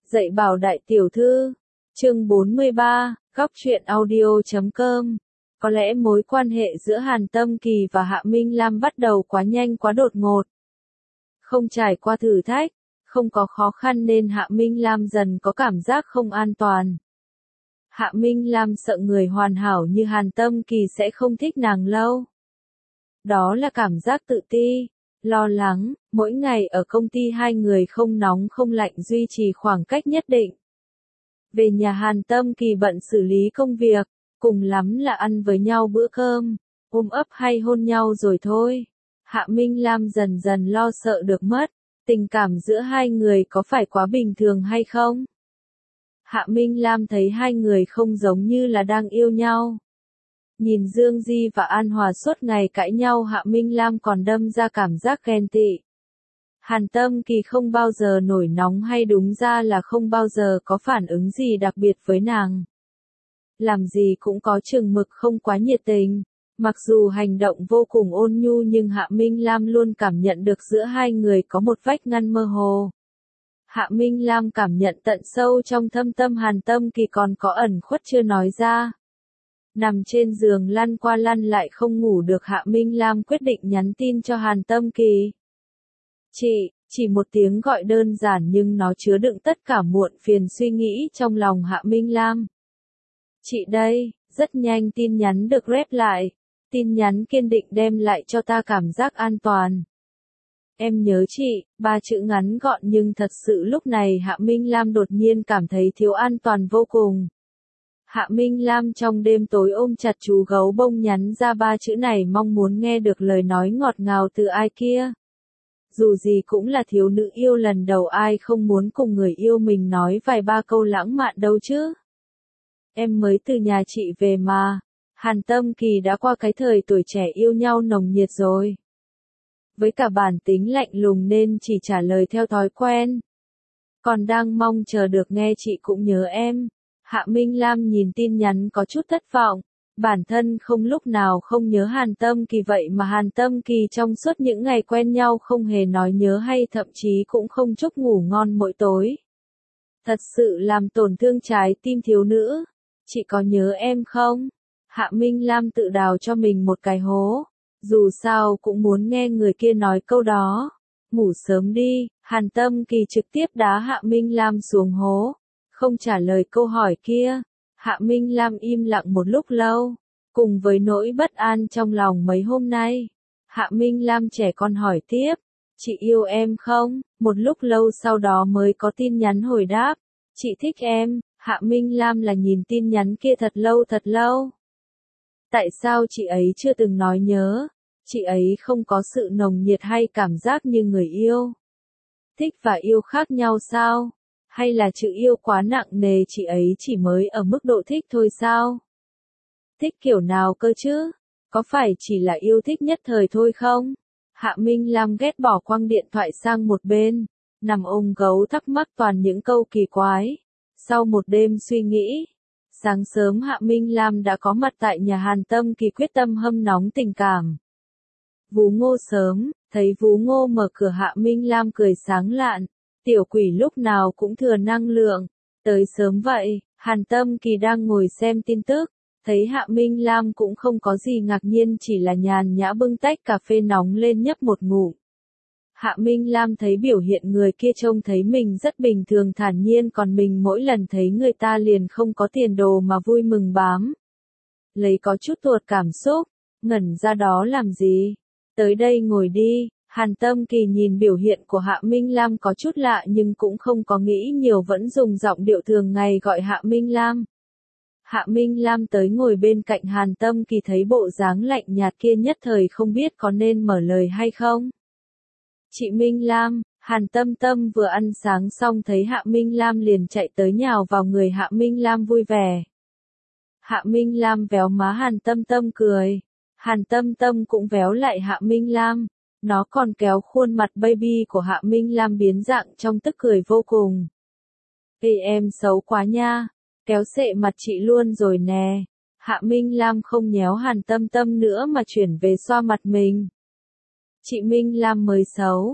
Dạy bảo đại tiểu thư. Chương 43, góc truyện audio.com. Có lẽ mối quan hệ giữa Hàn Tâm Kỳ và Hạ Minh Lam bắt đầu quá nhanh quá đột ngột. Không trải qua thử thách, không có khó khăn nên Hạ Minh Lam dần có cảm giác không an toàn. Hạ Minh Lam sợ người hoàn hảo như Hàn Tâm Kỳ sẽ không thích nàng lâu. Đó là cảm giác tự ti, lo lắng, mỗi ngày ở công ty hai người không nóng không lạnh duy trì khoảng cách nhất định. Về nhà Hàn Tâm Kỳ bận xử lý công việc, cùng lắm là ăn với nhau bữa cơm, ôm ấp hay hôn nhau rồi thôi. Hạ Minh Lam dần dần lo sợ được mất, tình cảm giữa hai người có phải quá bình thường hay không? Hạ Minh Lam thấy hai người không giống như là đang yêu nhau. Nhìn Dương Di và An Hòa suốt ngày cãi nhau, Hạ Minh Lam còn đâm ra cảm giác ghen tị. Hàn Tâm Kỳ không bao giờ nổi nóng hay đúng ra là không bao giờ có phản ứng gì đặc biệt với nàng. Làm gì cũng có chừng mực, không quá nhiệt tình. Mặc dù hành động vô cùng ôn nhu nhưng Hạ Minh Lam luôn cảm nhận được giữa hai người có một vách ngăn mơ hồ. Hạ Minh Lam cảm nhận tận sâu trong thâm tâm Hàn Tâm Kỳ còn có ẩn khuất chưa nói ra. Nằm trên giường lăn qua lăn lại không ngủ được, Hạ Minh Lam quyết định nhắn tin cho Hàn Tâm Kỳ. Chỉ một tiếng gọi đơn giản nhưng nó chứa đựng tất cả muộn phiền suy nghĩ trong lòng Hạ Minh Lam. Chị đây, rất nhanh tin nhắn được rep lại. Tin nhắn kiên định đem lại cho ta cảm giác an toàn. Em nhớ chị, 3 chữ ngắn gọn nhưng thật sự lúc này Hạ Minh Lam đột nhiên cảm thấy thiếu an toàn vô cùng. Hạ Minh Lam trong đêm tối ôm chặt chú gấu bông nhắn ra 3 chữ này, mong muốn nghe được lời nói ngọt ngào từ ai kia. Dù gì cũng là thiếu nữ yêu lần đầu, ai không muốn cùng người yêu mình nói vài ba câu lãng mạn đâu chứ. Em mới từ nhà chị về mà. Hàn Tâm Kỳ đã qua cái thời tuổi trẻ yêu nhau nồng nhiệt rồi. Với cả bản tính lạnh lùng nên chỉ trả lời theo thói quen. Còn đang mong chờ được nghe chị cũng nhớ em. Hạ Minh Lam nhìn tin nhắn có chút thất vọng. Bản thân không lúc nào không nhớ Hàn Tâm Kỳ vậy mà Hàn Tâm Kỳ trong suốt những ngày quen nhau không hề nói nhớ hay thậm chí cũng không chúc ngủ ngon mỗi tối. Thật sự làm tổn thương trái tim thiếu nữ. Chị có nhớ em không? Hạ Minh Lam tự đào cho mình một cái hố. Dù sao cũng muốn nghe người kia nói câu đó. Ngủ sớm đi. Hàn Tâm Kỳ trực tiếp đá Hạ Minh Lam xuống hố. Không trả lời câu hỏi kia. Hạ Minh Lam im lặng một lúc lâu. Cùng với nỗi bất an trong lòng mấy hôm nay. Hạ Minh Lam trẻ con hỏi tiếp. Chị yêu em không? Một lúc lâu sau đó mới có tin nhắn hồi đáp. Chị thích em. Hạ Minh Lam là nhìn tin nhắn kia thật lâu. Tại sao chị ấy chưa từng nói nhớ? Chị ấy không có sự nồng nhiệt hay cảm giác như người yêu? Thích và yêu khác nhau sao? Hay là chữ yêu quá nặng nề, chị ấy chỉ mới ở mức độ thích thôi sao? Thích kiểu nào cơ chứ? Có phải chỉ là yêu thích nhất thời thôi không? Hạ Minh Lam ghét bỏ quăng điện thoại sang một bên, nằm ôm gấu thắc mắc toàn những câu kỳ quái. Sau một đêm suy nghĩ, sáng sớm Hạ Minh Lam đã có mặt tại nhà Hàn Tâm Kỳ quyết tâm hâm nóng tình cảm. Vú Ngô sớm, thấy Vú Ngô mở cửa Hạ Minh Lam cười sáng lạn, tiểu quỷ lúc nào cũng thừa năng lượng, tới sớm vậy. Hàn Tâm Kỳ đang ngồi xem tin tức, thấy Hạ Minh Lam cũng không có gì ngạc nhiên, chỉ là nhàn nhã bưng tách cà phê nóng lên nhấp một ngụm. Hạ Minh Lam thấy biểu hiện người kia trông thấy mình rất bình thường thản nhiên, còn mình mỗi lần thấy người ta liền không có tiền đồ mà vui mừng bám. Lấy có chút tuột cảm xúc, ngẩn ra đó làm gì? Tới đây ngồi đi. Hàn Tâm Kỳ nhìn biểu hiện của Hạ Minh Lam có chút lạ nhưng cũng không có nghĩ nhiều, vẫn dùng giọng điệu thường ngày gọi Hạ Minh Lam. Hạ Minh Lam tới ngồi bên cạnh Hàn Tâm Kỳ, thấy bộ dáng lạnh nhạt kia nhất thời không biết có nên mở lời hay không. Chị Minh Lam. Hàn Tâm Tâm vừa ăn sáng xong thấy Hạ Minh Lam liền chạy tới nhào vào người Hạ Minh Lam vui vẻ. Hạ Minh Lam véo má Hàn Tâm Tâm cười. Hàn Tâm Tâm cũng véo lại Hạ Minh Lam. Nó còn kéo khuôn mặt baby của Hạ Minh Lam biến dạng trong tức cười vô cùng. Ê em xấu quá nha, kéo sệ mặt chị luôn rồi nè. Hạ Minh Lam không nhéo Hàn Tâm Tâm nữa mà chuyển về xoa mặt mình. Chị Minh Lam mới xấu,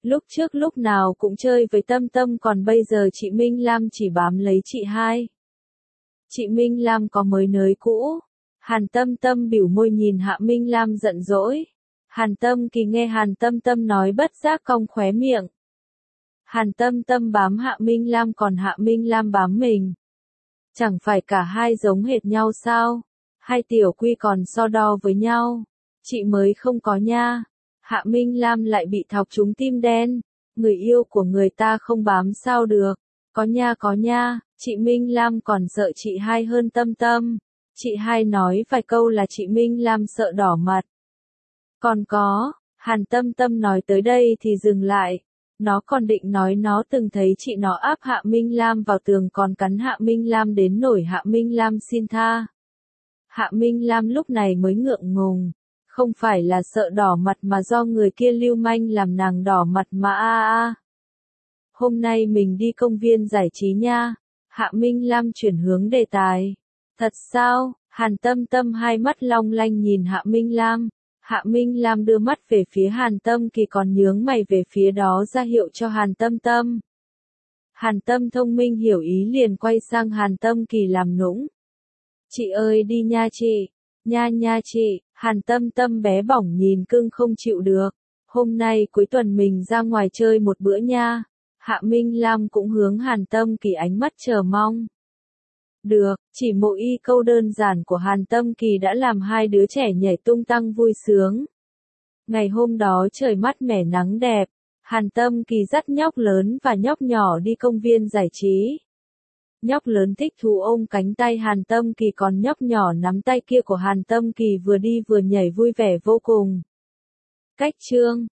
Lúc trước lúc nào cũng chơi với Tâm Tâm còn bây giờ chị Minh Lam chỉ bám lấy chị hai. Chị Minh Lam có mới nới cũ. Hàn Tâm Tâm bĩu môi nhìn Hạ Minh Lam giận dỗi. Hàn Tâm Kỳ nghe Hàn Tâm Tâm nói bất giác cong khóe miệng. Hàn Tâm Tâm bám Hạ Minh Lam còn Hạ Minh Lam bám mình. Chẳng phải cả hai giống hệt nhau sao? Hai tiểu quy còn so đo với nhau. Chị mới không có nha. Hạ Minh Lam lại bị thọc trúng tim đen. Người yêu của người ta không bám sao được. Có nha, chị Minh Lam còn sợ chị hai hơn Tâm Tâm. Chị hai nói vài câu là chị Minh Lam sợ đỏ mặt. Còn có, Hàn Tâm Tâm nói tới đây thì dừng lại. Nó còn định nói nó từng thấy chị nó áp Hạ Minh Lam vào tường còn cắn Hạ Minh Lam đến nổi Hạ Minh Lam xin tha. Hạ Minh Lam lúc này mới ngượng ngùng. Không phải là sợ đỏ mặt mà do người kia lưu manh làm nàng đỏ mặt mà Hôm nay mình đi công viên giải trí nha. Hạ Minh Lam chuyển hướng đề tài. Thật sao? Hàn Tâm Tâm hai mắt long lanh nhìn Hạ Minh Lam. Hạ Minh Lam đưa mắt về phía Hàn Tâm Kỳ còn nhướng mày về phía đó ra hiệu cho Hàn Tâm Tâm. Hàn Tâm thông minh hiểu ý liền quay sang Hàn Tâm Kỳ làm nũng. Chị ơi đi nha chị. Nha chị. Hàn Tâm Tâm bé bỏng nhìn cưng không chịu được. Hôm nay cuối tuần mình ra ngoài chơi một bữa nha. Hạ Minh Lam cũng hướng Hàn Tâm Kỳ ánh mắt chờ mong. Được, chỉ mỗi câu đơn giản của Hàn Tâm Kỳ đã làm hai đứa trẻ nhảy tung tăng vui sướng. Ngày hôm đó trời mát mẻ nắng đẹp, Hàn Tâm Kỳ dắt nhóc lớn và nhóc nhỏ đi công viên giải trí. Nhóc lớn thích thú ôm cánh tay Hàn Tâm Kỳ còn nhóc nhỏ nắm tay kia của Hàn Tâm Kỳ vừa đi vừa nhảy vui vẻ vô cùng. Cách chương